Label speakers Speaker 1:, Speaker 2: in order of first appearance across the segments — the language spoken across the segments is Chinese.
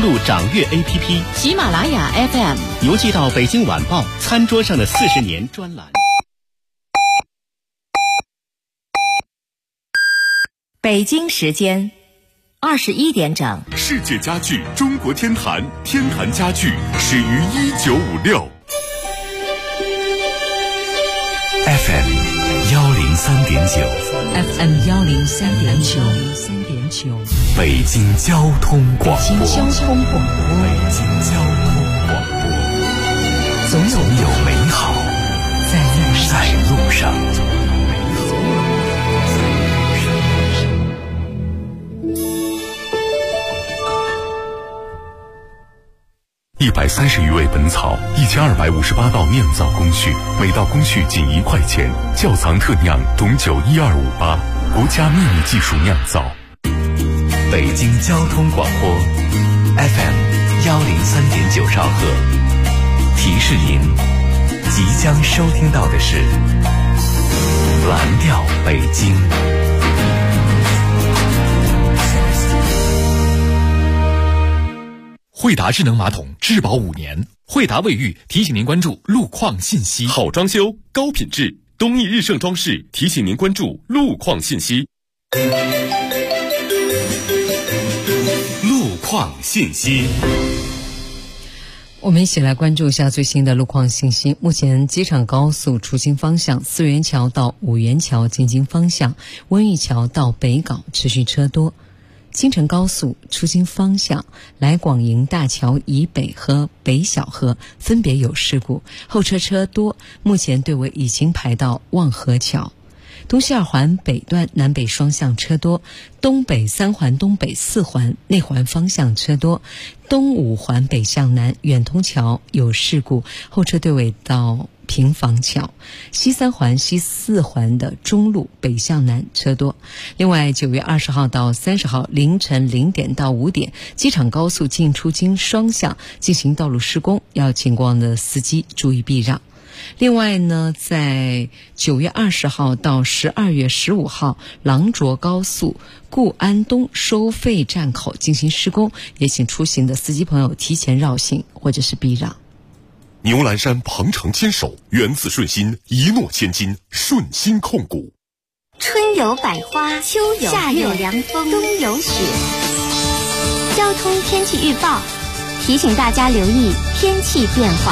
Speaker 1: 入掌阅 APP、
Speaker 2: 喜马拉雅 FM，
Speaker 1: 邮寄到《北京晚报》餐桌上的40年专栏。
Speaker 3: 北京时间21点整，
Speaker 4: 世界家具中国天坛，天坛家具始于1956。
Speaker 5: FM 103.9
Speaker 2: FM 103.9，
Speaker 5: 北京交通广播。
Speaker 2: 北京交通广播，
Speaker 5: 北京交通广播，总有美好在路上。130余味本草，1258道酿造工序，每道工序仅1块钱。窖藏特酿董酒12588，国家秘密技术酿造。北京交通广播 FM 103.9兆赫，提示您即将收听到的是蓝调北京。
Speaker 6: 惠达智能马桶质保5年，惠达卫浴提醒您关注路况信息。
Speaker 4: 好装修，高品质，东义日盛装饰提醒您关注路况信息。路况信息。
Speaker 2: 我们一起来关注一下最新的路况信息。目前机场高速出京方向4元桥到5元桥进京方向，温榆桥到北港持续车多。京承高速出京方向来广营大桥以北和北小河分别有事故，后车多，目前队尾已经排到望河桥。东西2环北段南北双向车多，东北3环东北4环内环方向车多，东5环北向南远通桥有事故，后车队尾到平房桥。西3环西4环的中路北向南车多。另外9月20号到30号凌晨0点到5点，机场高速进出京双向进行道路施工，要经过的司机注意避让。另外呢，在9月20号到12月15号，廊卓高速固安东收费站口进行施工，也请出行的司机朋友提前绕行或者是避让。
Speaker 4: 牛栏山鹏程牵手，源自顺心，一诺千金，顺心控股。
Speaker 7: 春有百花，秋有夏有凉风，冬有雪。交通天气预报提醒大家留意天气变化。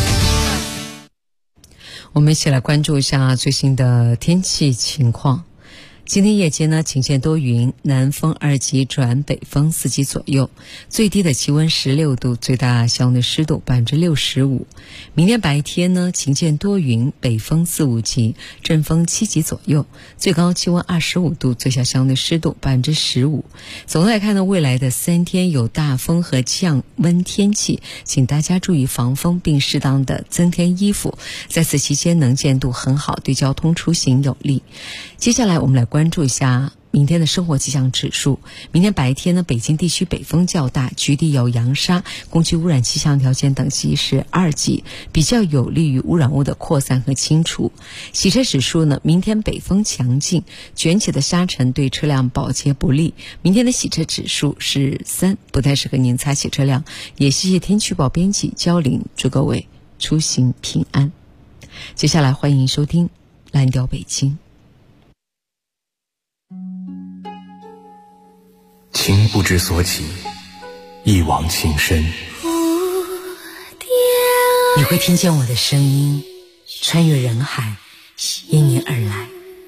Speaker 2: 我们一起来关注一下最新的天气情况。今天夜间呢，晴间多云，南风2级转北风4级左右，最低的气温16度，最大相对湿度65%。明天白天呢，晴间多云，北风4、5级，阵风7级左右，最高气温25度，最小相对湿度15%。总的来看呢，未来的3天有大风和降温天气，请大家注意防风，并适当的增添衣服。在此期间能见度很好，对交通出行有利。接下来我们来关注一下明天的生活气象指数。明天白天呢，北京地区北风较大，局地有扬沙，空气污染气象条件等级是2级，比较有利于污染物的扩散和清除。洗车指数呢，明天北风强劲，卷起的沙尘对车辆保洁不利。明天的洗车指数是3，不太适合您擦洗车辆。也谢谢天气预报编辑焦玲，祝各位出行平安。接下来欢迎收听蓝调北京。
Speaker 5: 情不知所起，一往情深。
Speaker 3: 你会听见我的声音穿越人海，因你而来。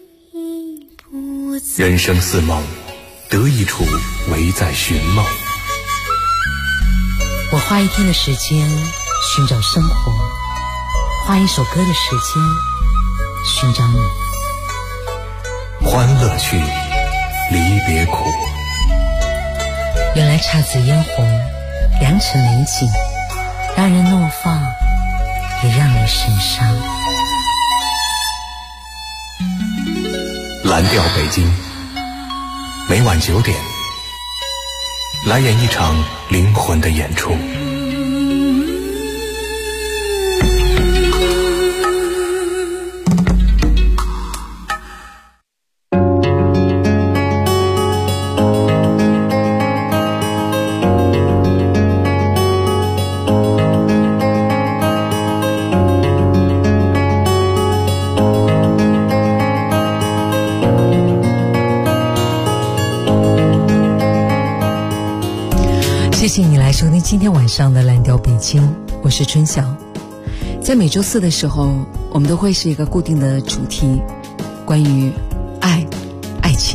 Speaker 5: 人生似梦，得一处唯在寻梦。
Speaker 3: 我花1天的时间寻找生活，花1首歌的时间寻找你。
Speaker 5: 欢乐去，离别苦。
Speaker 3: 原来姹紫嫣红，良辰美景，让人怒放，也让人神伤。
Speaker 5: 蓝调北京，每晚9点，来演一场灵魂的演出。
Speaker 2: 谢谢你来收听今天晚上的蓝调北京，我是春晓。在每周四的时候，我们都会是一个固定的主题，关于爱情。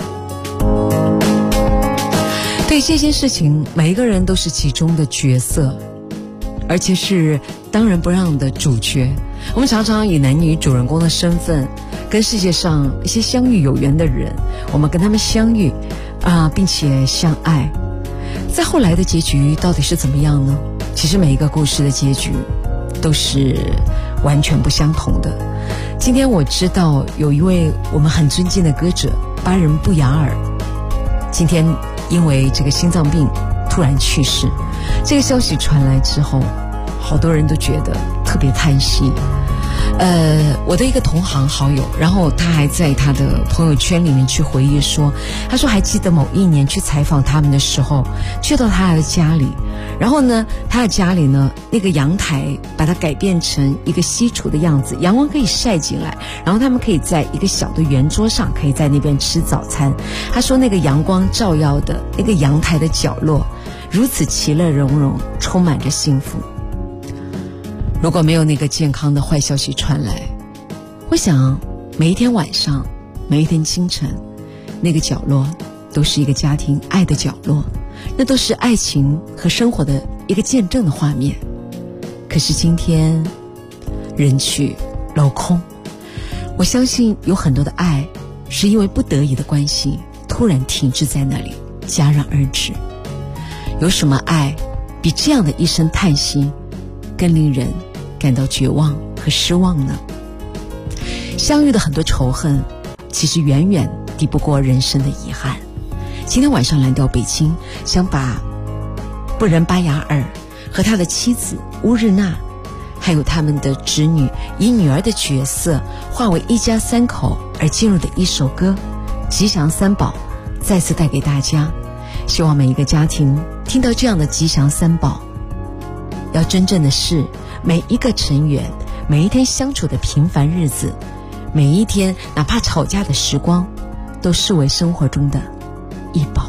Speaker 2: 对这件事情，每一个人都是其中的角色，而且是当仁不让的主角。我们常常以男女主人公的身份，跟世界上一些相遇有缘的人，我们跟他们相遇并且相爱。在后来的结局到底是怎么样呢？其实每一个故事的结局都是完全不相同的。今天我知道有一位我们很尊敬的歌者巴仁布雅尔，今天因为这个心脏病突然去世。这个消息传来之后，好多人都觉得特别叹息。我的一个同行好友，然后他还在他的朋友圈里面去回忆说，他说还记得某一年去采访他们的时候，去到他的家里，然后呢，他的家里呢，那个阳台把它改变成一个西厨的样子，阳光可以晒进来，然后他们可以在一个小的圆桌上，可以在那边吃早餐。他说那个阳光照耀的那个阳台的角落，如此其乐融融，充满着幸福。如果没有那个健康的坏消息传来，我想每一天晚上，每一天清晨，那个角落都是一个家庭爱的角落，那都是爱情和生活的一个见证的画面。可是今天人去楼空，我相信有很多的爱是因为不得已的关系突然停滞在那里，戛然而止。有什么爱比这样的一声叹息更令人感到绝望和失望呢？相遇的很多仇恨，其实远远抵不过人生的遗憾。今天晚上蓝调北京想把布仁巴雅尔和他的妻子乌日娜，还有他们的侄女，以女儿的角色化为一家三口而进入的一首歌《吉祥三宝》再次带给大家。希望每一个家庭听到这样的吉祥三宝，要真正的是每一个成员每一天相处的平凡日子，每一天哪怕吵架的时光，都视为生活中的一宝。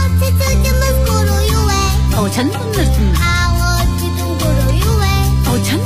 Speaker 3: 오, 찬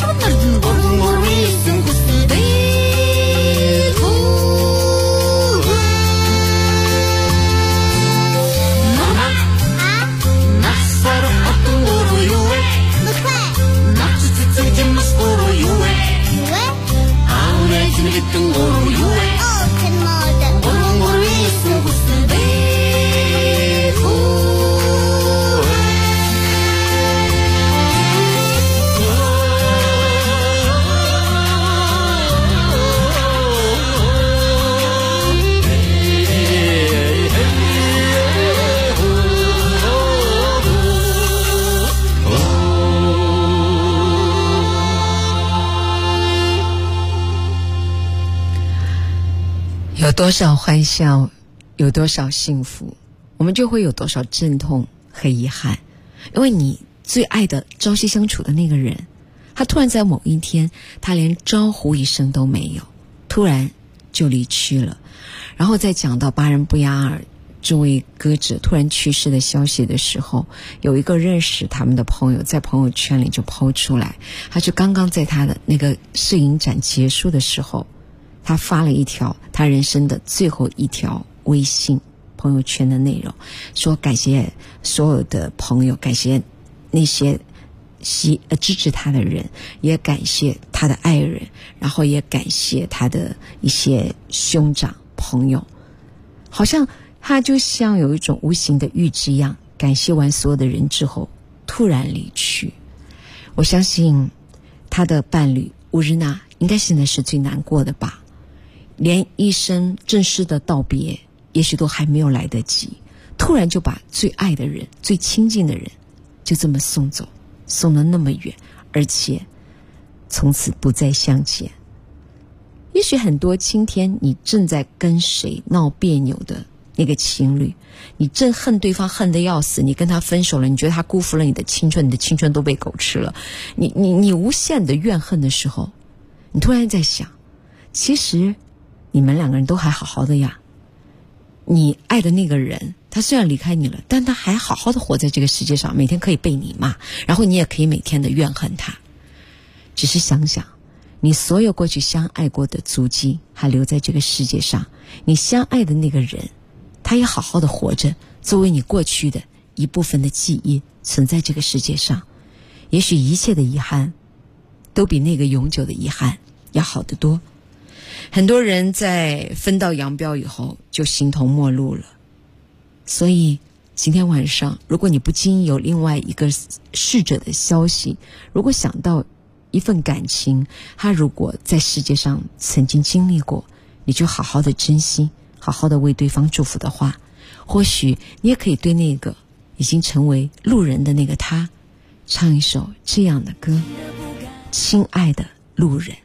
Speaker 2: 有多少欢笑，有多少幸福，我们就会有多少阵痛和遗憾。因为你最爱的朝夕相处的那个人，他突然在某一天，他连招呼一声都没有，突然就离去了。然后再讲到巴仁布亚尔这位歌者突然去世的消息的时候，有一个认识他们的朋友在朋友圈里就抛出来，他就刚刚在他的那个摄影展结束的时候，他发了一条他人生的最后一条微信朋友圈的内容，说感谢所有的朋友，感谢那些支持他的人，也感谢他的爱人，然后也感谢他的一些兄长朋友。好像他就像有一种无形的预知一样，感谢完所有的人之后突然离去。我相信他的伴侣乌日娜应该现在是最难过的吧，连一声正式的道别也许都还没有来得及，突然就把最爱的人最亲近的人就这么送走，送得那么远，而且从此不再相见。也许很多今天你正在跟谁闹别扭的那个情侣，你正恨对方恨得要死，你跟他分手了，你觉得他辜负了你的青春，你的青春都被狗吃了，你无限的怨恨的时候，你突然在想，其实你们两个人都还好好的呀。你爱的那个人他虽然离开你了，但他还好好的活在这个世界上，每天可以被你骂，然后你也可以每天的怨恨他。只是想想你所有过去相爱过的足迹还留在这个世界上，你相爱的那个人他也好好的活着，作为你过去的一部分的记忆存在这个世界上。也许一切的遗憾都比那个永久的遗憾要好得多。很多人在分道扬镳以后就形同陌路了，所以今天晚上如果你不经意有另外一个逝者的消息，如果想到一份感情，他如果在世界上曾经经历过，你就好好的珍惜，好好的为对方祝福的话，或许你也可以对那个已经成为路人的那个他唱一首这样的歌，亲爱的路人。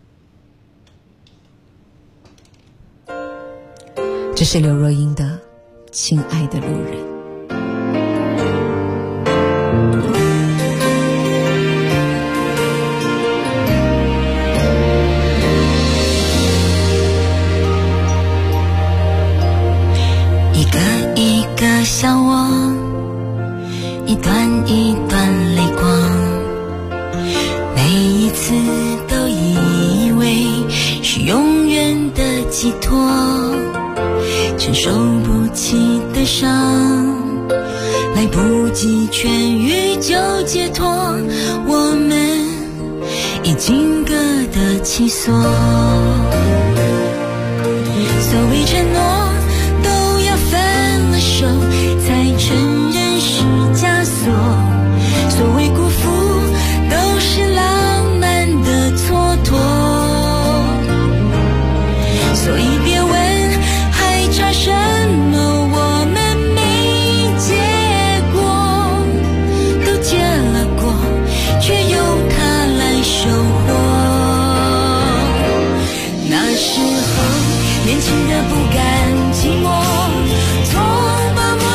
Speaker 2: 这是刘若英的亲爱的路人。
Speaker 3: 一个一个笑我，一段一段泪光，每一次都以为是永远的寄托，承受不起的伤，来不及痊愈就解脱，我们已经各得其所。所谓承诺都要分了手才承认是枷锁，所谓辜负都是浪漫的蹉跎，所以别问还差什么，我们没结果，都结了果，却由他来收获。那时候年轻的不甘寂寞，从把陌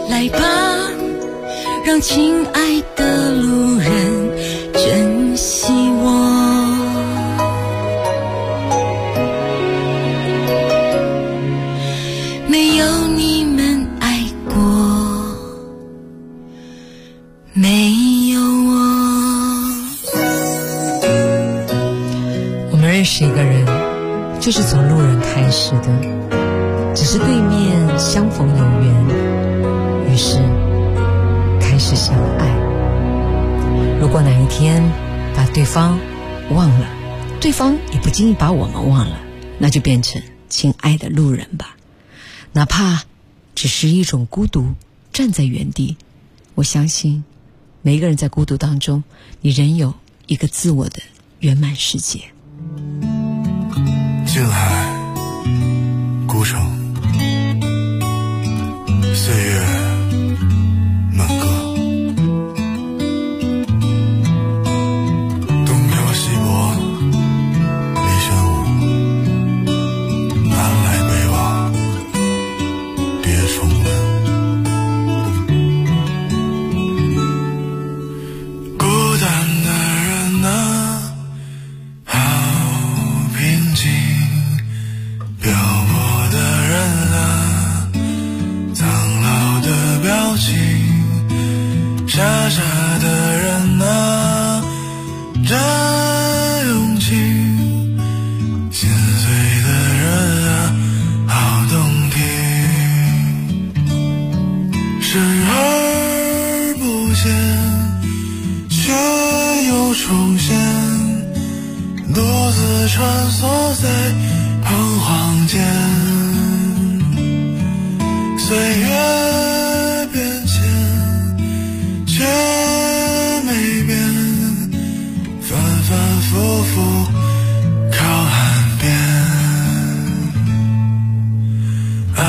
Speaker 3: 来吧，让亲爱的路人珍惜我。没有你们爱过，没有我。
Speaker 2: 我们认识一个人，就是从路人开始的，只是对面相逢有缘，于是开始相爱。如果哪一天把对方忘了，对方也不经意把我们忘了，那就变成亲爱的路人吧。哪怕只是一种孤独，站在原地，我相信每一个人在孤独当中，你仍有一个自我的圆满世界。
Speaker 8: 静海孤城，岁月满歌，东飘西泊离玄武，南来北往别重温。孤单的人啊，好平静，漂泊的人啊，苍老的表情，傻傻的人啊，真勇气，心碎的人啊，好动听，视而不见，却又重现，独自穿梭在彷徨间，岁月变迁，却没变，反反复复靠岸边。啊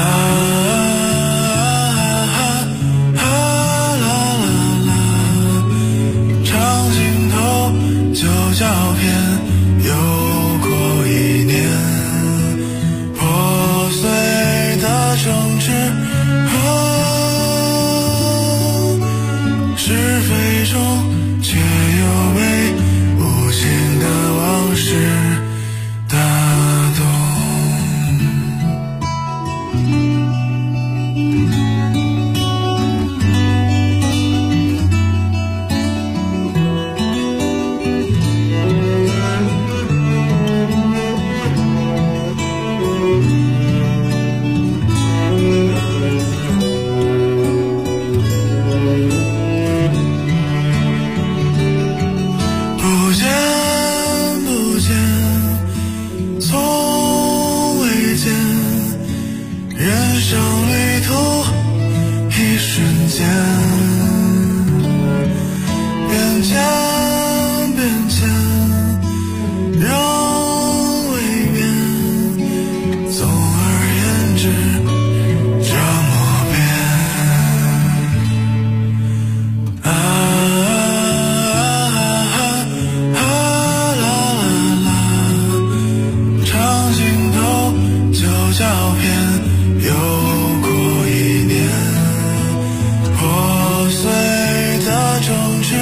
Speaker 8: 啦啦啦，长镜头旧照片又过一年，破碎的城池，是非中却又被无情的往事打动。不见不见，从未见，人生旅途一瞬间，变迁变迁，仍未变，总而言之这么变。长镜头旧照片又过一年，破碎的城池，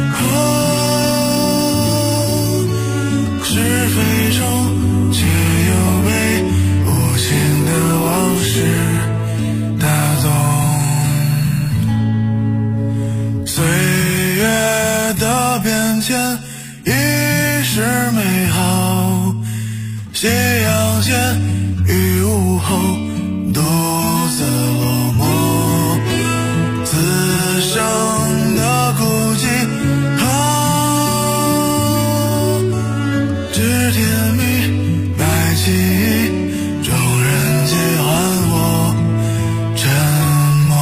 Speaker 8: 是非中却又被无情的往事打动。岁月的变迁已是美好，夕阳前与午后独自落寞，此生的孤寂，知天命白起义，众人皆还我沉默。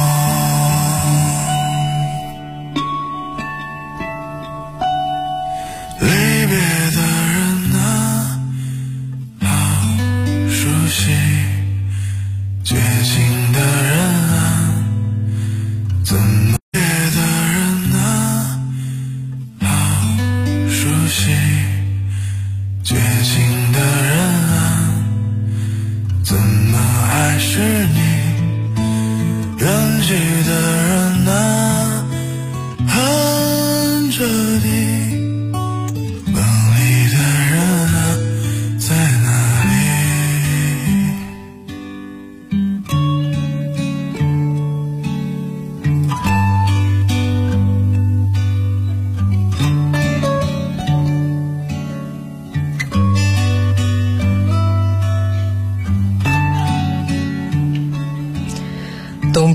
Speaker 8: 离别的人啊，好熟悉，绝情的人啊，怎么别的人啊，好熟悉，绝情的人啊，怎么还是你？远去的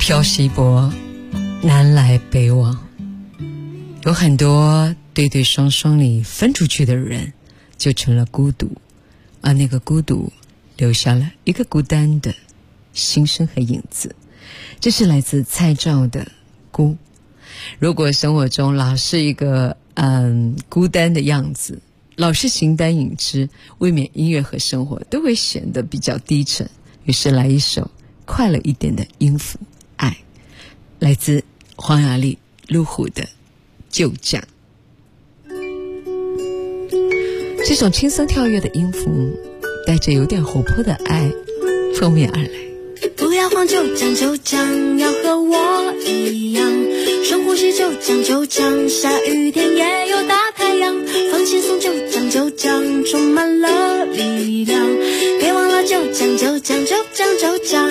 Speaker 2: 漂西泊，南来北往，有很多对对双双里分出去的人就成了孤独，而那个孤独留下了一个孤单的心声和影子。这是来自蔡照的孤。如果生活中老是一个孤单的样子，老是形单影只，未免音乐和生活都会显得比较低沉。于是来一首快乐一点的音符爱，来自黄雅莉、陆虎的就这样。这种轻松跳跃的音符带着有点活泼的爱扑面而来。
Speaker 3: 不要慌，就讲就讲，要和我一样，深呼吸，就讲就讲，下雨天也有大太阳，放轻松，就讲就讲，充满了力量，别忘了就讲就讲就讲就讲。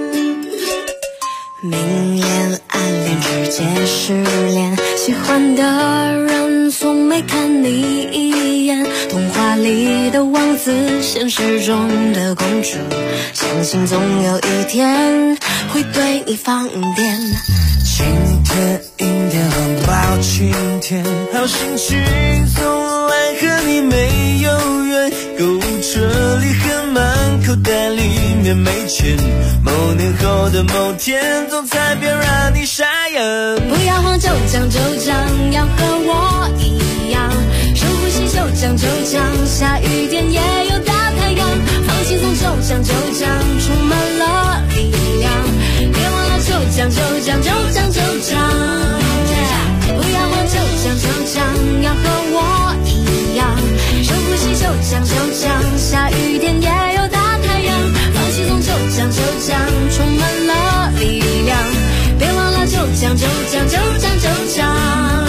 Speaker 3: 明恋暗恋直接失恋，喜欢的人从没看你一眼，童话里的王子，现实中的公主，相信总有一天会对你放电。
Speaker 9: 晴天阴天很抱晴天，好心情从来和你没有缘，购物车里很满，口袋里面没钱，某年后的某天总彩票让你傻眼。
Speaker 3: 不要慌，就讲就讲，要和我一样，深呼吸，就讲就讲，下雨天也有大太阳，放轻松，就讲就讲，充满了力量，别忘了就讲就讲就讲就讲。不要慌，就讲就讲，要和我一样，深呼吸，就讲就讲，下雨天也有大太阳，放轻松，就讲就讲，充满了力量，别忘了就讲就讲就讲就讲。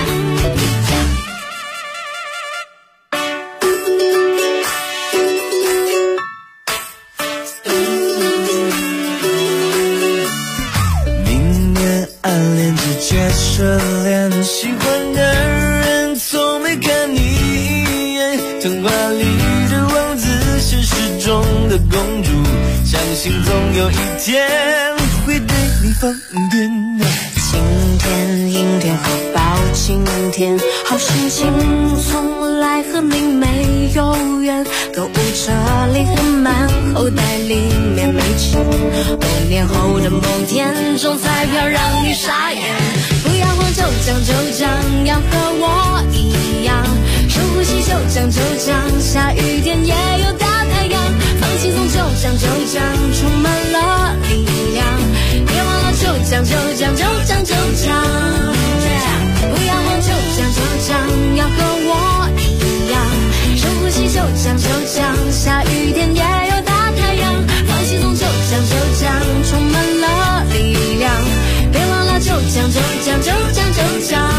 Speaker 9: 明年暗恋直接失恋，喜欢的人从没看你一眼，童话里的王子，现实中的公主，相信总有一天会对你放电。
Speaker 3: 晴天阴天和包晴天，好心情从来和你没有缘，购物车里很满，口袋里面没钱，某年后的某天中彩票让你傻眼。不要慌，就讲就讲，要和我一样，深呼吸，就讲就讲，下雨天也有大太阳，放轻松，就讲就讲，充满了力量，别忘了就讲就讲就讲就讲。不要慌，就讲就讲，要和我一样，深呼吸，就讲就讲，下雨天也有大太阳，放轻松，就讲就讲，充满了力量，别忘了就讲就讲就讲就讲。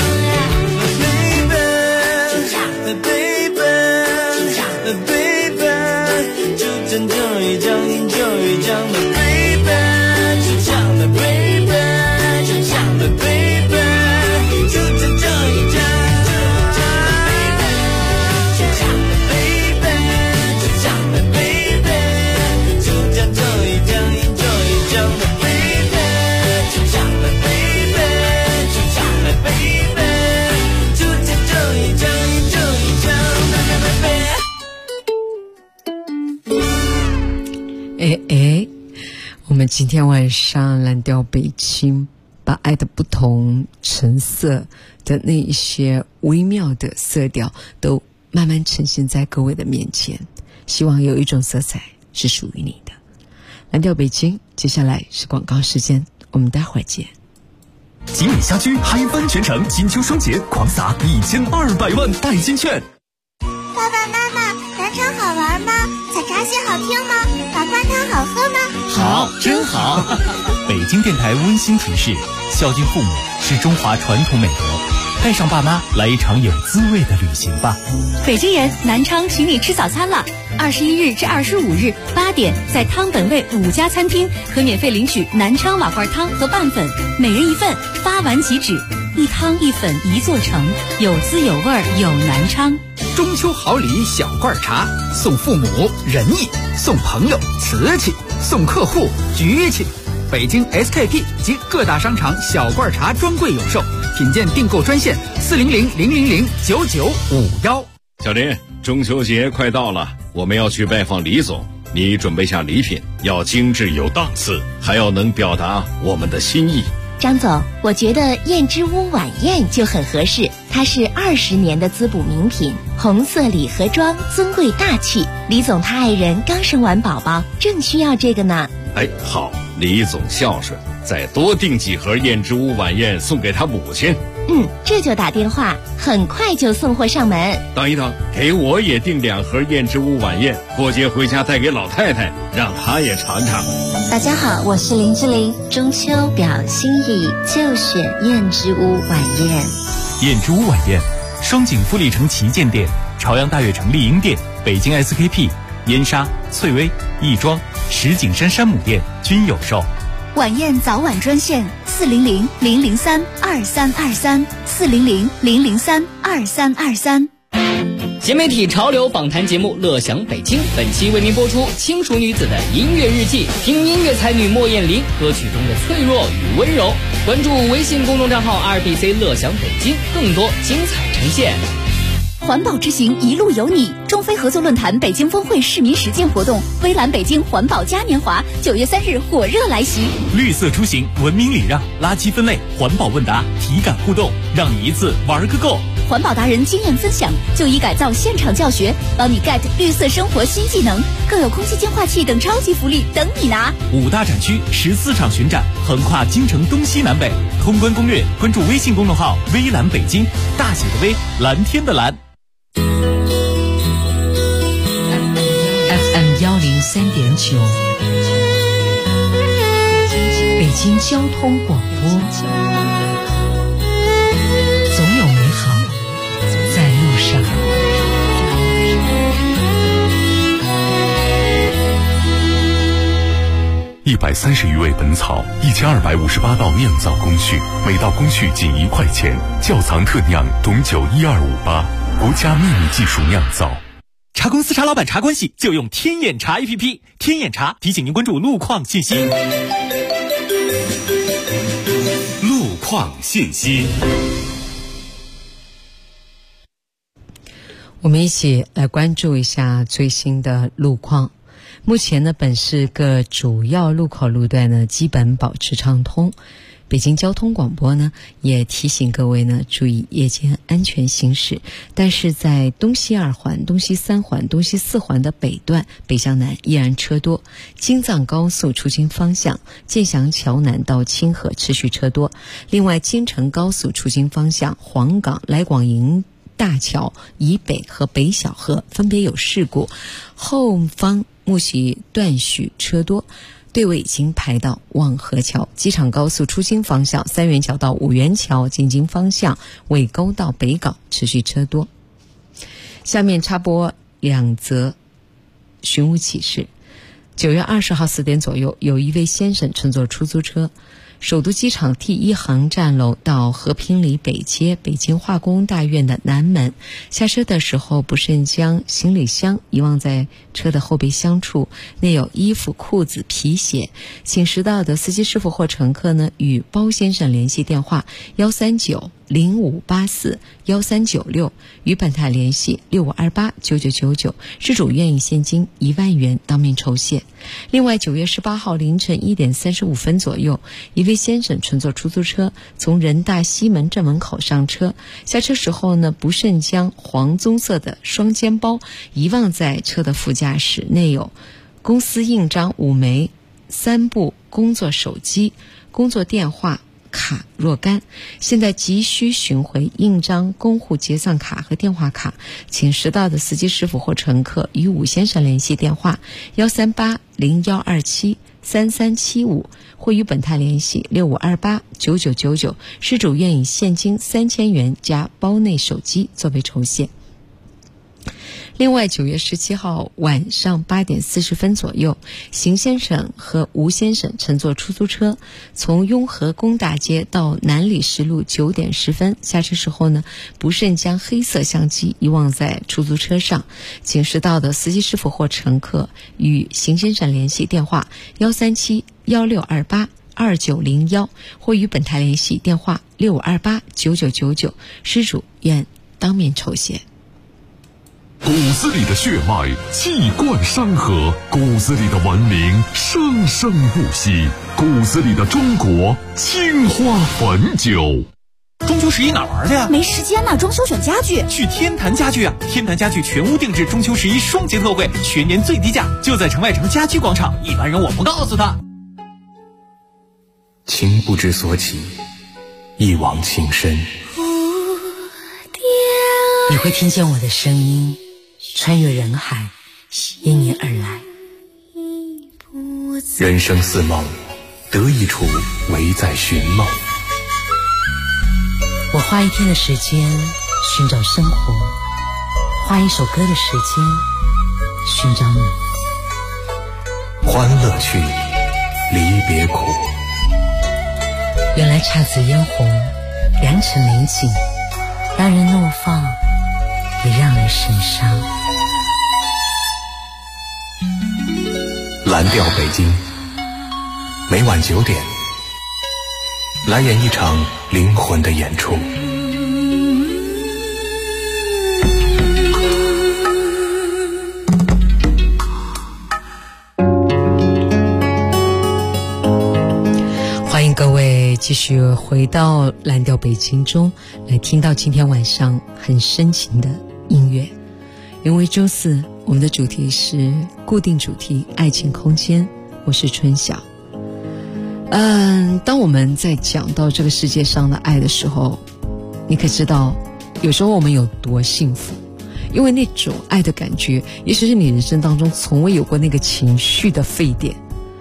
Speaker 9: 就讲就一讲，就一讲的 baby， 就讲的 baby， 就讲的 baby， 就讲就一讲，就讲的 baby， 就讲的 baby， 就讲就一讲，就一讲的 baby， 就讲的 baby， 就讲的 baby， 就讲就一讲，就一讲的 baby。
Speaker 2: 我们今天晚上蓝调北青，把爱的不同橙色的那一些微妙的色调都慢慢呈现在各位的面前，希望有一种色彩是属于你的。蓝调北京，接下来是广告时间，我们待会儿见。
Speaker 6: 吉米家居嗨翻全城，金秋双节狂撒1200万代金券。
Speaker 7: 爸爸妈妈，南昌好玩吗？采茶蟹好听吗？粑粑汤好喝吗？
Speaker 1: 好，真好。
Speaker 6: 北京电台温馨提示：孝敬父母是中华传统美德，带上爸妈来一场有滋味的旅行吧。
Speaker 10: 北京人，南昌请你吃早餐了。21日至25日8点，在汤本味5家餐厅可免费领取南昌瓦罐汤和拌粉，每人一份，发完即止。一汤一粉一座城，有滋有味有南昌。
Speaker 11: 中秋好礼小罐茶，送父母仁义，送朋友瓷器，送客户局气。 北京 SKP 及各大商场小罐茶专柜有售，品鉴订购专线400-000-9951。
Speaker 12: 小林，中秋节快到了，我们要去拜访李总，你准备下礼品，要精致有档次，还要能表达我们的心意。
Speaker 7: 张总，我觉得燕之屋晚宴就很合适，它是20年的滋补名品，红色礼盒装，尊贵大气。李总他爱人刚生完宝宝，正需要这个呢。
Speaker 12: 哎，好，李总孝顺，再多订几盒燕之屋晚宴送给他母亲。
Speaker 7: 这就打电话，很快就送货上门。
Speaker 12: 等一等，给我也订2盒燕之屋晚宴，过节回家带给老太太，让她也尝尝。
Speaker 13: 大家好，我是林志玲，中秋表心意就选燕之屋晚宴。
Speaker 6: 燕之屋晚宴，双井富力城旗舰店、朝阳大悦城丽婴店、北京 SKP、燕莎、翠微、亦庄、石景山山姆店均有售。
Speaker 10: 晚宴早晚专线400-003-2323，400-003-2323。
Speaker 14: 新媒体潮流访谈节目《乐享北京》，本期为您播出轻熟女子的音乐日记，听音乐才女莫艳玲歌曲中的脆弱与温柔。关注微信公众账号 RBC 乐享北京，更多精彩呈现。
Speaker 10: 环保之行一路有你，中非合作论坛北京峰会市民实践活动，微蓝北京环保嘉年华9月3日火热来袭。
Speaker 6: 绿色出行，文明礼让，垃圾分类，环保问答，体感互动，让你一次玩个够。
Speaker 10: 环保达人经验分享，就医改造现场教学，帮你 get 绿色生活新技能，更有空气净化器等超级福利等你拿。
Speaker 6: 5大展区14场巡展，横跨京城东西南北。通关攻略，关注微信公众号微蓝北京，大写的微，蓝天的蓝。
Speaker 2: FM 103.9，北京交通广播，总有美好在路上。
Speaker 5: 130余味本草，1258道酿造工序，每道工序仅1块钱。窖藏特酿董酒12588，国家秘密技术酿造。
Speaker 6: 茶公司茶老板茶关系就用天眼茶 APP， 天眼茶提醒您关注路况信息。
Speaker 5: 路况信息，
Speaker 2: 我们一起来关注一下最新的路况。目前呢，本市各主要路口路段呢基本保持畅通。北京交通广播呢也提醒各位呢注意夜间安全行驶，但是在东西2环、东西3环、东西4环的北段北向南依然车多。京藏高速出京方向建祥桥南到清河持续车多。另外，京承高速出京方向黄岗来广营大桥以北和北小河分别有事故，后方木樨段序车多，队尾已经排到望河桥。机场高速出京方向三元桥到五元桥进京方向尾沟到北港持续车多。下面插播2则寻物启事。9月20号4点左右，有一位先生乘坐出租车，首都机场第1航站楼到和平里北街北京化工大院的南门，下车的时候不慎将行李箱遗忘在车的后备箱处，内有衣服、裤子、皮鞋。请识到的司机师傅或乘客呢，与包先生联系电话139-0584-1396，与本台联系6528-9999，失主愿意现金1万元当面酬谢。另外9月18号凌晨1点35分左右，一位先生乘坐出租车从人大西门正门口上车，下车时候呢，不慎将黄棕色的双肩包遗忘在车的副驾驶，内有公司印章5枚、3部工作手机、工作电话卡若干，现在急需寻回印章、公户结算卡和电话卡，请识到的司机师傅或乘客与武先生联系电话138-0127-3375，或与本台联系6528-9999，失主愿以现金3000元加包内手机作为酬谢。另外9月17号晚上8点40分左右，邢先生和吴先生乘坐出租车从雍和宫大街到南礼士路9点10分，下车时候呢，不慎将黑色相机遗忘在出租车上，请识到的司机师傅或乘客与邢先生联系电话137-1628 2901，或与本台联系，电话65289999，失主愿当面抽血。
Speaker 5: 骨子里的血脉气贯山河，骨子里的文明生生不息，骨子里的中国青花汾酒。
Speaker 11: 中秋11哪玩去呀？
Speaker 10: 没时间呢，装修选家具。
Speaker 11: 去天坛家具啊！天坛家具全屋定制中秋11双节特惠，全年最低价，就在城外城家居广场。一般人我不告诉他。
Speaker 15: 情不知所起，一往情深。
Speaker 16: 你会听见我的声音穿越人海，因你而来。
Speaker 15: 人生似梦，得一处唯在寻梦。
Speaker 16: 我花一天的时间寻找生活，花一首歌的时间寻找你。
Speaker 15: 欢乐去，离别苦。
Speaker 16: 原来姹紫嫣红，良辰美景，让人怒放，也让人神伤。
Speaker 15: 蓝调北京，每晚9点，来演一场灵魂的演出。
Speaker 2: 欢迎各位继续回到蓝调北京中来听到今天晚上很深情的音乐。因为周四我们的主题是固定主题爱情空间，我是春晓。当我们在讲到这个世界上的爱的时候，你可知道有时候我们有多幸福，因为那种爱的感觉也许是你人生当中从未有过那个情绪的沸点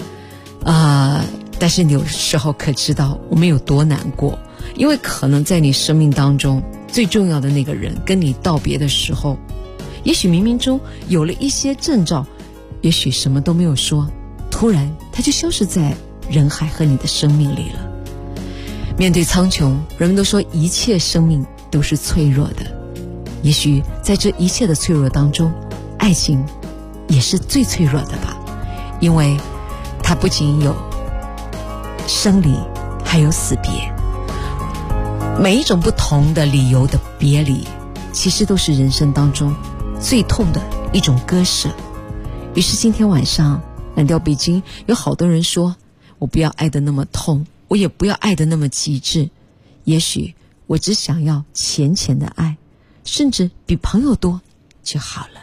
Speaker 2: 但是你有时候可知道我们有多难过，因为可能在你生命当中最重要的那个人跟你道别的时候，也许冥冥中有了一些征兆，也许什么都没有说，突然他就消失在人海和你的生命里了。面对苍穹，人们都说一切生命都是脆弱的，也许在这一切的脆弱当中，爱情也是最脆弱的吧，因为它不仅有生离，还有死别。每一种不同的理由的别离，其实都是人生当中最痛的一种割舍。于是今天晚上蓝调北京有好多人说，我不要爱得那么痛，我也不要爱得那么极致，也许我只想要浅浅的爱，甚至比朋友多就好了。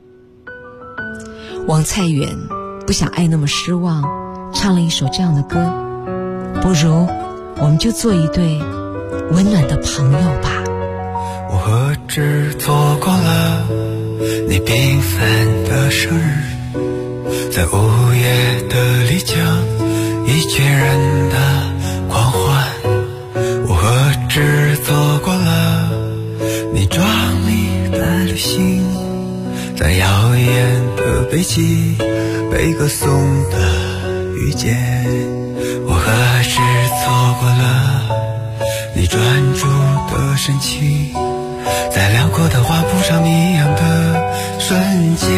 Speaker 2: 王菜远不想爱那么失望，唱了一首这样的歌，不如我们就做一对温暖的朋友吧。
Speaker 9: 我何止错过了你缤纷的生日，在午夜的丽江，一群人的狂欢。我何止错过了你壮丽的旅行，在耀眼的北极被歌颂的遇见。我何止错过了你专注的神情，在辽阔的花圃上迷样的瞬间。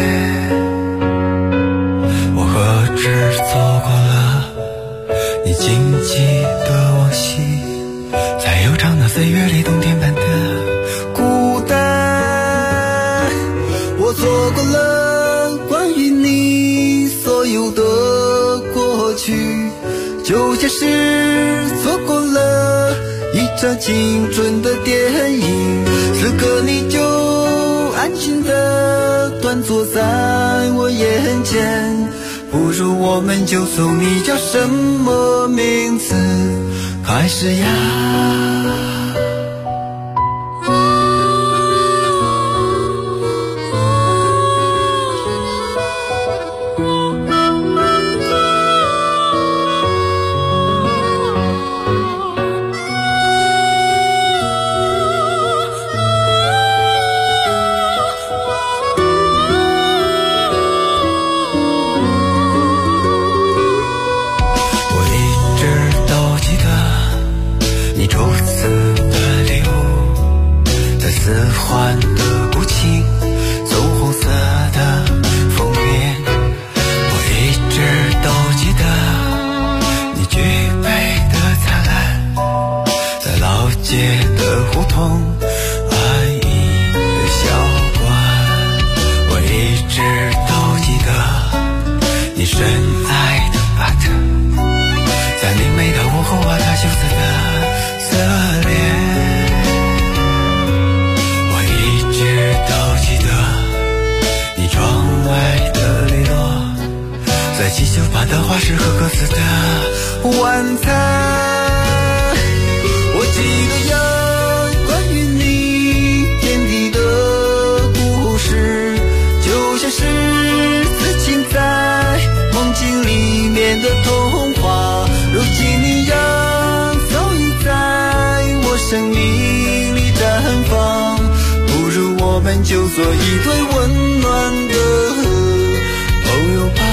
Speaker 9: 我何止错过了你荆棘的往昔，在悠长的岁月里冬天般的孤单。我错过了关于你所有的过去，就像是错过了一场青春的电影，此刻你就安静地端坐在我眼前，不如我们就从你叫什么名字开始呀。绝街的胡同，爱一个小馆，我一直都记得你深爱的巴特，在明媚的午后啊，它羞涩的侧脸。我一直都记得你窗外的泪落，在气球般的花式和歌词的晚餐。我记得有关于你点滴的故事，就像是刺青在梦境里面的童话。如今你让早已在我生命里绽放，不如我们就做一对温暖的朋友吧。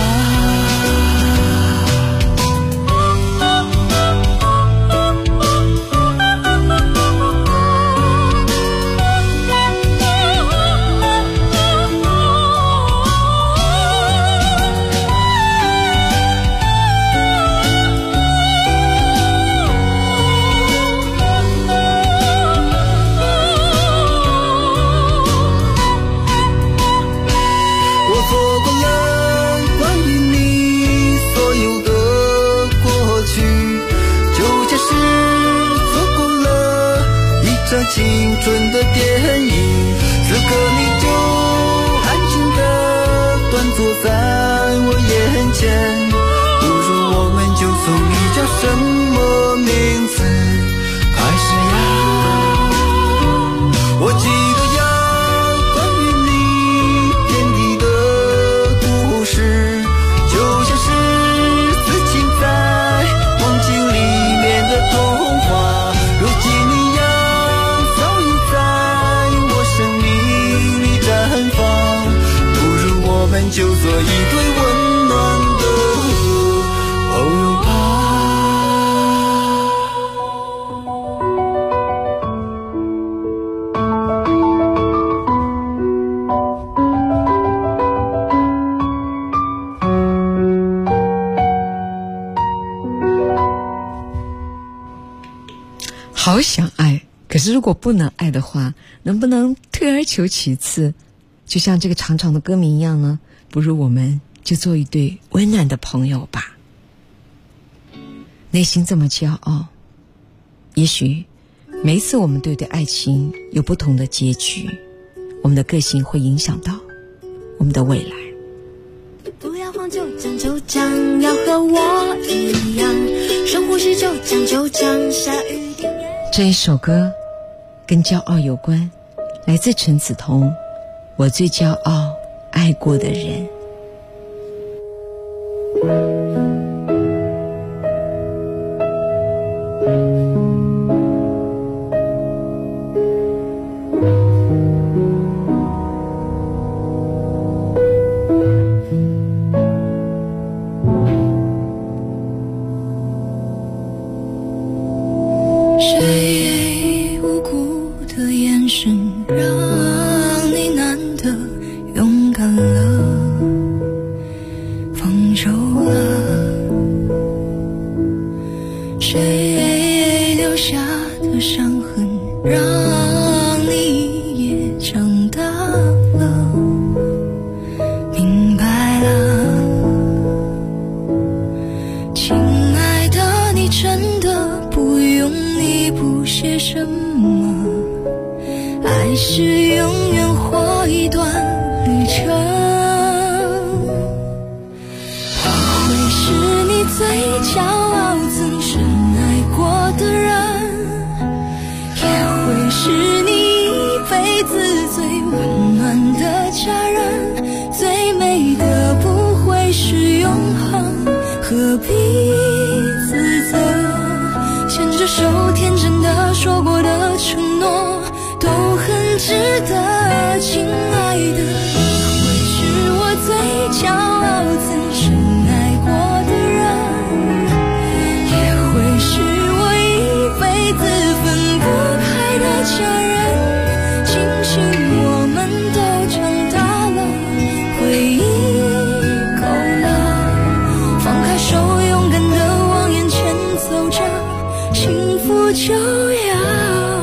Speaker 9: 青春的电影，此刻你就安静地端坐在我眼前，不如我们就从你叫什么名字开始呀。我记得有关于你点滴的故事，就像是刺青在梦境里面的童话。如今你我们就做一对温暖的朋友吧。
Speaker 2: 好想爱，可是如果不能爱的话，能不能退而求其次？就像这个长长的歌名一样呢，不如我们就做一对温暖的朋友吧。内心这么骄傲，也许每一次我们对爱情有不同的结局，我们的个性会影响到我们的未来。
Speaker 3: 不要慌，就讲，要和我一样，深呼吸，就讲，下雨天。
Speaker 2: 这一首歌跟骄傲有关，来自陈梓彤，我最骄傲爱过的人。
Speaker 3: 谁无辜的眼神让你难得勇敢了，放手了？谁留下的伤痕让你也长大了，明白了？亲爱的，你真的不用你不写什么，爱是永远画一段旅程，会是你最骄傲曾深爱过的人，也会是你一辈子最温暖的家人，最美的不会是永恒，何必自责？牵着手天真的说过的承诺都很值得，亲爱的，你会是我最骄傲曾深爱过的人，也会是我一辈子分不开的家人，庆幸我们都长大了，回忆够了，放开手勇敢地往眼前走着，幸福就要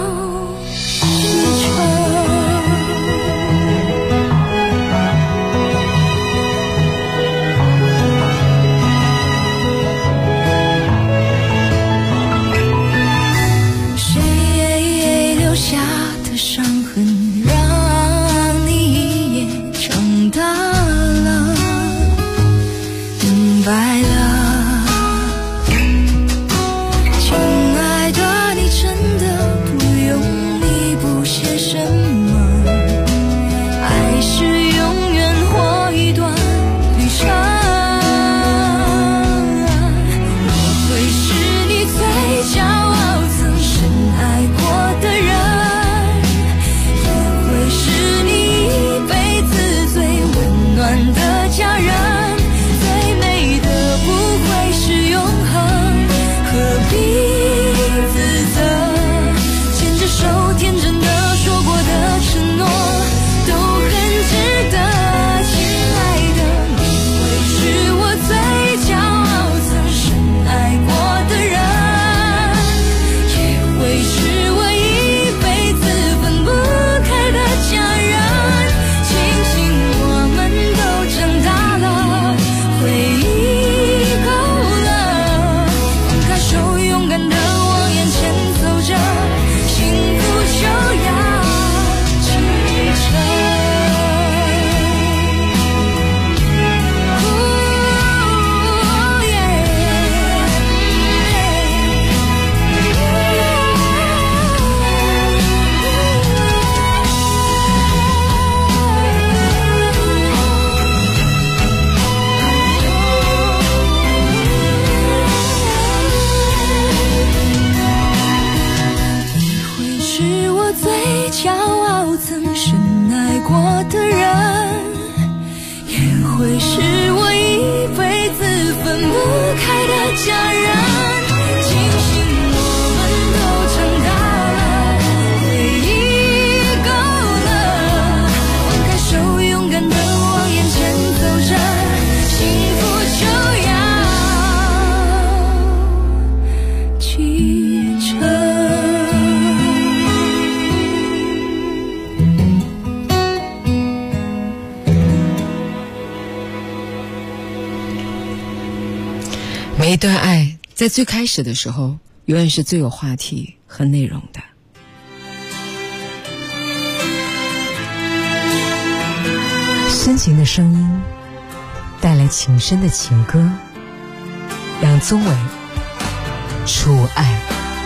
Speaker 2: 每一段爱在最开始的时候永远是最有话题和内容的。
Speaker 16: 深情的声音带来情深的情歌，杨宗纬初爱。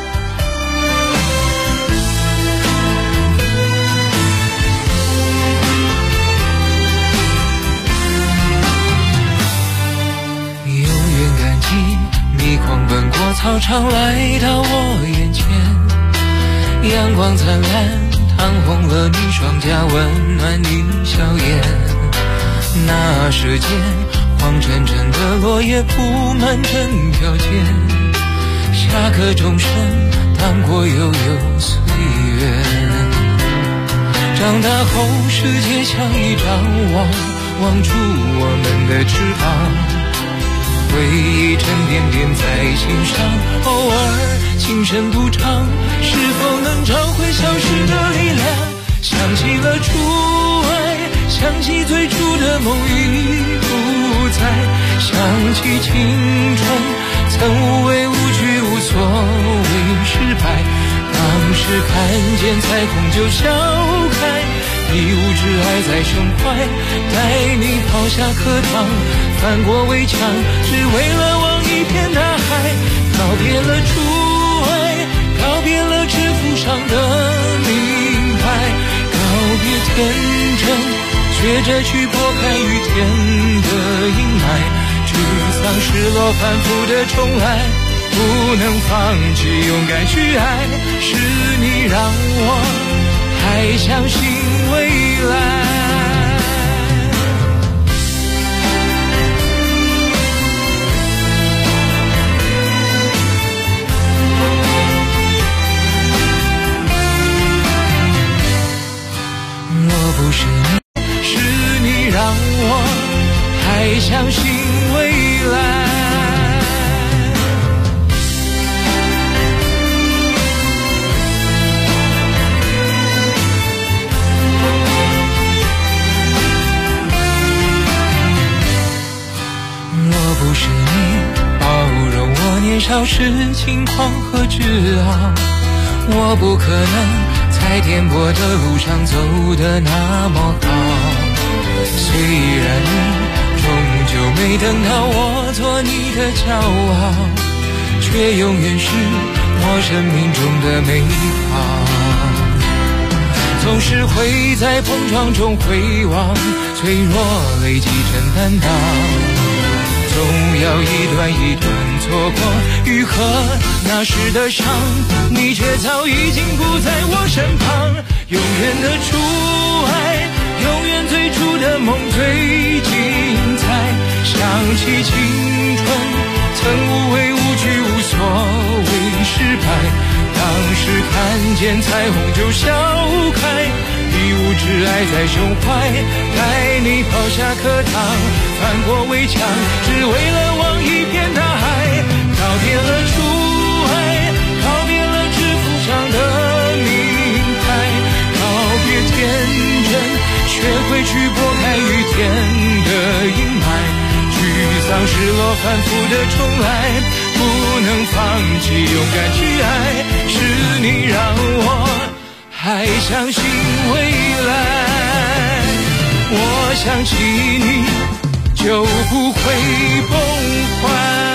Speaker 9: 你狂奔过操场来到我眼前，阳光灿烂烫红了你双颊，温暖你笑颜。那时间黄澄澄的落叶铺满整条街，下课钟声荡过悠悠岁月。长大后世界像一张网，网住我们的翅膀，回忆沉甸甸在心上，偶尔轻声独唱，是否能找回消失的力量？想起了初爱，想起最初的梦已不在，想起青春曾无畏无惧无所谓失败，当时看见彩虹就笑开，义无之爱在胸怀，带你跑下课堂，翻过围墙，只为了望一片大海。告别了初爱，告别了制服上的名牌，告别天真，学着去拨开雨天的阴霾，沮丧失落反复的重来，不能放弃勇敢去爱，是你让我还相信未来。若不是你，是你让我还相信未来。不是你包容我年少时轻狂和桎梏，我不可能在颠簸的路上走得那么好。虽然你终究没等到我做你的骄傲，却永远是我生命中的美好。总是会在碰撞中回望，脆弱累积成担当，总要一段一段错过愈合那时的伤，你却早已经不在我身旁。永远的初爱，永远最初的梦最精彩，想起青春曾无畏无惧无所谓失败，当时看见彩虹就笑开，义无之爱在胸怀，带你跑下课堂，翻过围墙，只为了望一片大海。告别了初爱，告别了制服上的名牌，告别天真，学会去拨开雨天的阴霾，沮丧失落反复的重来，不能放弃勇敢去爱，是你让我还相信未来。我想起你就不会崩坏。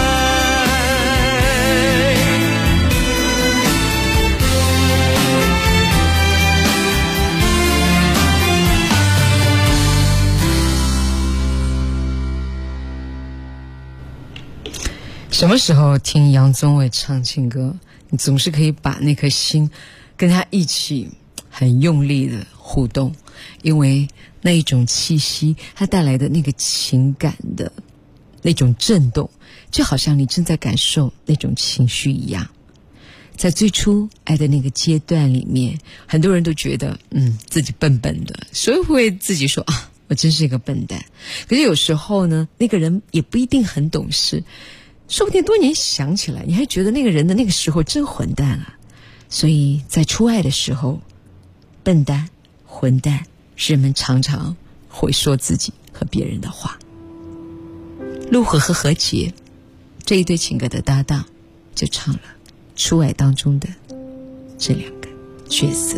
Speaker 2: 什么时候听杨宗纬唱情歌，你总是可以把那颗心跟他一起很用力的互动，因为那一种气息它带来的那个情感的那种震动，就好像你正在感受那种情绪一样。在最初爱的那个阶段里面，很多人都觉得自己笨笨的，所以会自己说啊，我真是一个笨蛋。可是有时候呢，那个人也不一定很懂事，说不定多年想起来，你还觉得那个人的那个时候真混蛋啊。所以在初爱的时候，笨蛋、混蛋，人们常常会说自己和别人的话。陆河和何洁这一对情歌的搭档就唱了初爱当中的这两个角色。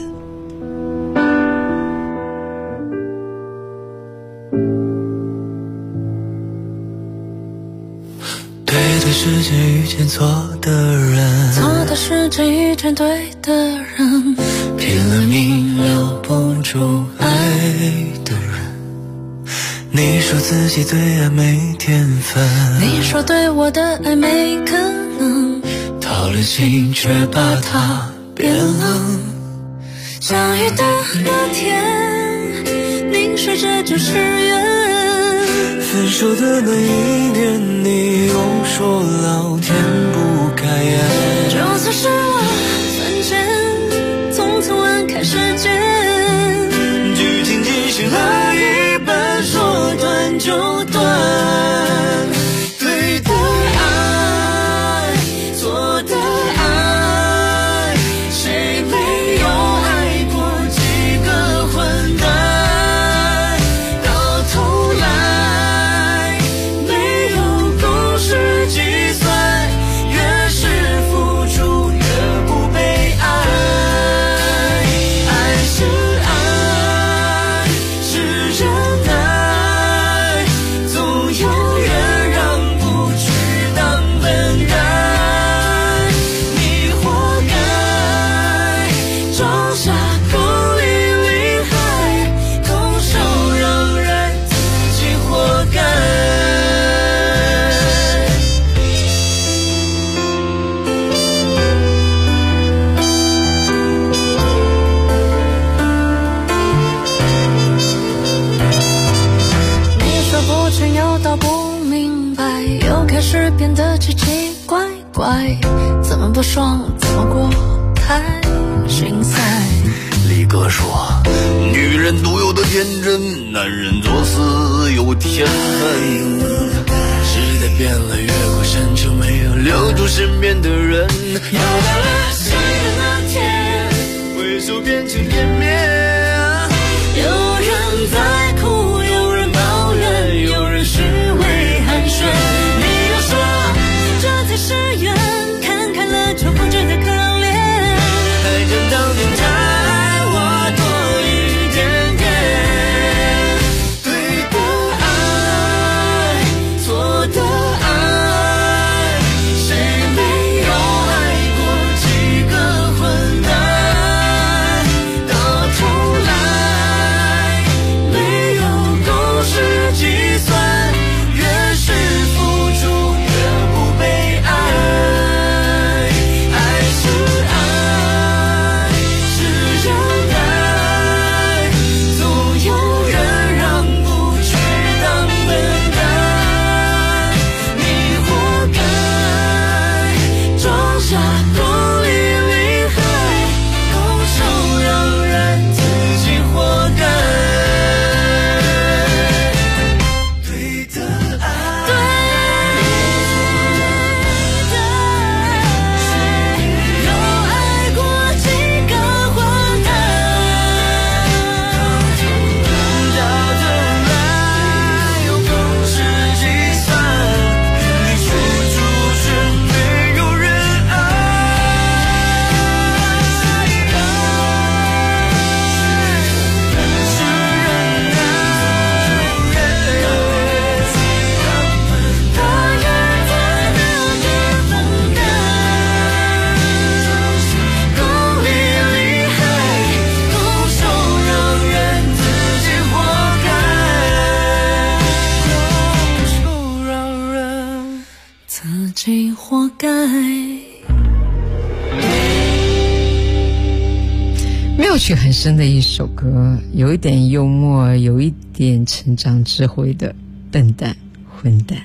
Speaker 9: 对的时间遇见错的人，
Speaker 3: 错的时间遇见对的人，
Speaker 9: 拼了命留不住爱的人。你说自己对爱没天分，
Speaker 3: 你说对我的爱没可能，
Speaker 9: 掏了心却把它变冷。
Speaker 3: 相遇的那天，你说这就是缘。
Speaker 9: 分手的那一年，你又说老天不开眼。
Speaker 3: 就算是我犯贱，从此玩开时间，
Speaker 9: 剧情进行了一半，说断就断。对的爱，错的爱，谁没有爱过几个混蛋？到头来没有公式计算，越是付出越不被爱。爱是爱，是忍耐，总有人让步去当笨蛋。你活该种下功利厉害，空手让人自己活该。
Speaker 3: 你说不全又道不明白，又开始变得奇奇怪怪，怎么不爽怎么过太心塞。
Speaker 9: 李哥说，女人独有的天真，男人作死有天分。时代变了，越过山丘，没有留住身边的人。有了相遇的那天，挥手变成湮灭。
Speaker 3: 有人在哭，有人抱怨，有人虚伪寒暄。你又说这才是缘，看开了就不觉得可怜。
Speaker 9: 还真当年他爱我多一点点。对的爱，错的爱，谁没有爱过几个混蛋？到头来没有公式计算，越是付出越不被爱。爱是爱，是忍耐，总有人让步去当笨蛋。你活该种下功利厉害，空手让人自己活该。对的爱，有爱过几个混蛋？到头来有公式计算，你付出却没有人爱。是忍耐，大约在那个分开，功利厉害，空手让人自己活该，空手让人自己活该。
Speaker 2: 妙趣很深的一首歌，有一点幽默，有一点成长智慧的笨蛋混蛋。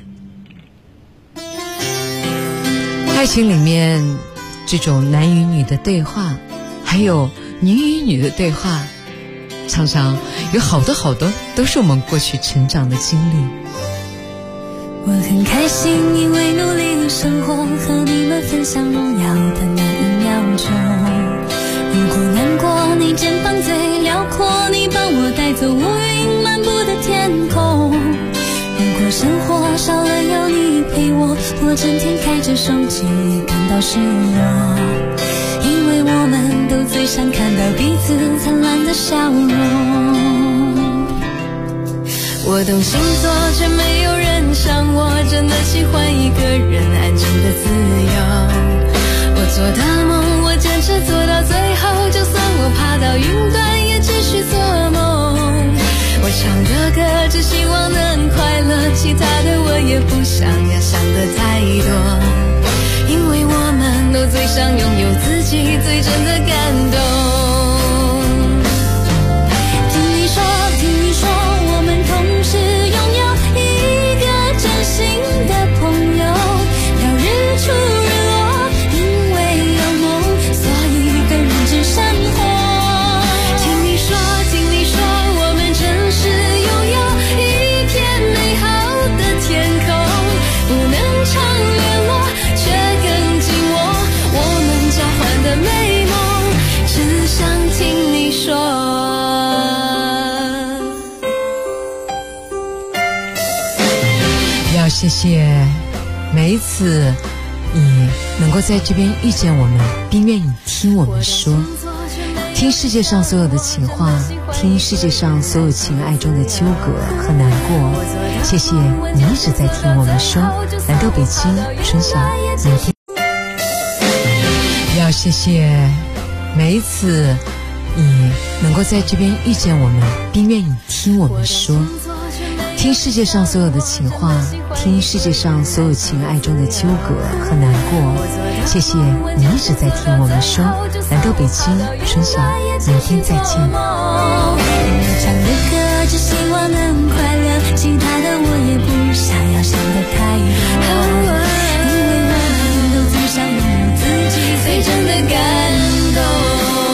Speaker 2: 爱情里面这种男与女的对话，还有女与女的对话，常常有好多都是我们过去成长的经历。
Speaker 3: 我很开心，因为努力的生活和你们分享荣耀的那一秒钟。如果难过，你肩膀最辽阔，你帮我带走乌云漫步的天空。如果生活少了有你陪我，不我整天开着手机感到失落，因为我们都最想看到彼此灿烂的笑容。我懂星座，却没有人像我真的喜欢一个人安静的自由。我做的梦，我坚持做到最后，就算我爬到云端也继续做梦。我唱着歌，只希望能快乐，其他的我也不想要想得太多，因为我们都最想拥有自己最真的感动。听你说，我们同时拥有一个真心的朋友，聊日出日落，因为有梦，所以更认真生活。听你说，我们真是拥有一片美好的天空，不能常联络，却更紧握我们交换的美梦，只想听你说。
Speaker 16: 要谢谢每一次你能够在这边遇见我们，并愿意听我们说，听世界上所有的情话，听世界上所有情爱中的纠葛和难过。谢谢你一直在听我们说。来到北京，春晓每天。要谢谢每一次你能够在这边遇见我们，并愿意听我们说，听世界上所有的情话，听世界上所有情爱中的纠葛和难过。谢谢你一直在听我们说。来到北京，春晓每天再见。
Speaker 3: 唱的歌只希望能快乐，其他的我也不想要想得太多，因为我们都最想拥有自己最真的感动。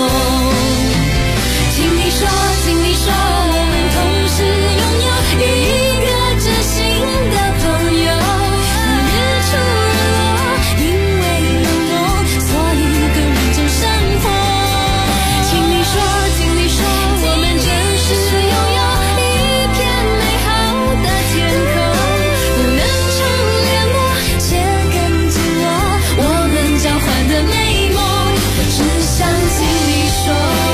Speaker 3: 听你说，我们同时拥有一个真心的朋友，日出日落，因为有梦，所以更认真生活。听你说，我们真是拥有一片美好的天空，不能常联络，却更紧握我们交换的美梦，我只想听你说。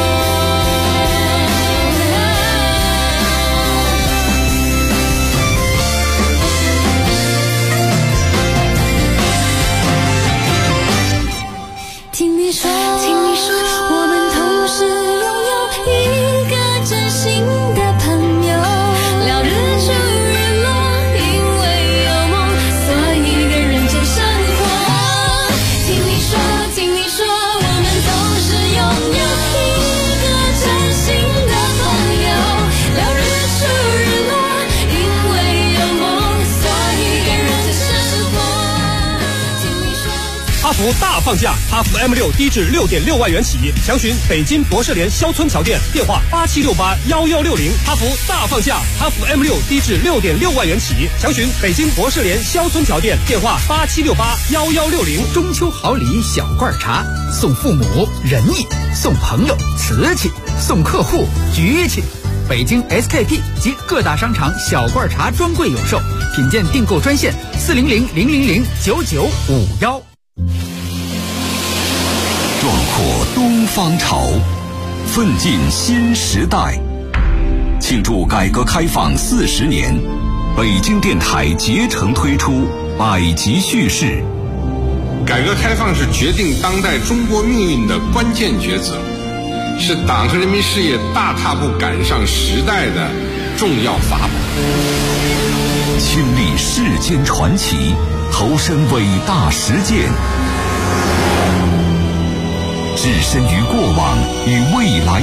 Speaker 3: 听你说，我们同时拥有一个真心的朋友，聊日出日落，因为有梦，所以更认真生活。听你说，我们同时拥有一个真心的朋友，聊日出日落，因为有梦，所以更认真生活。听你说。
Speaker 17: 哈弗大放价，哈弗 M6 低至 6.6 万元起，详询北京博士联肖村桥店，电话87681160。哈弗大放价，哈弗 M6 低至 6.6 万元起，详询北京博士联肖村桥店，电话87681160。
Speaker 11: 中秋好礼小罐茶，送父母仁义，送朋友瓷器，送客户局气。北京 SKP 及各大商场小罐茶专柜有售，品鉴订购专线40000009951。
Speaker 5: 壮阔东方潮，奋进新时代。庆祝改革开放40年，北京电台竭诚推出百集叙事。
Speaker 18: 改革开放是决定当代中国命运的关键抉择，是党和人民事业大踏步赶上时代的重要法宝。
Speaker 5: 亲历世间传奇，投身伟大实践，置身于过往与未来。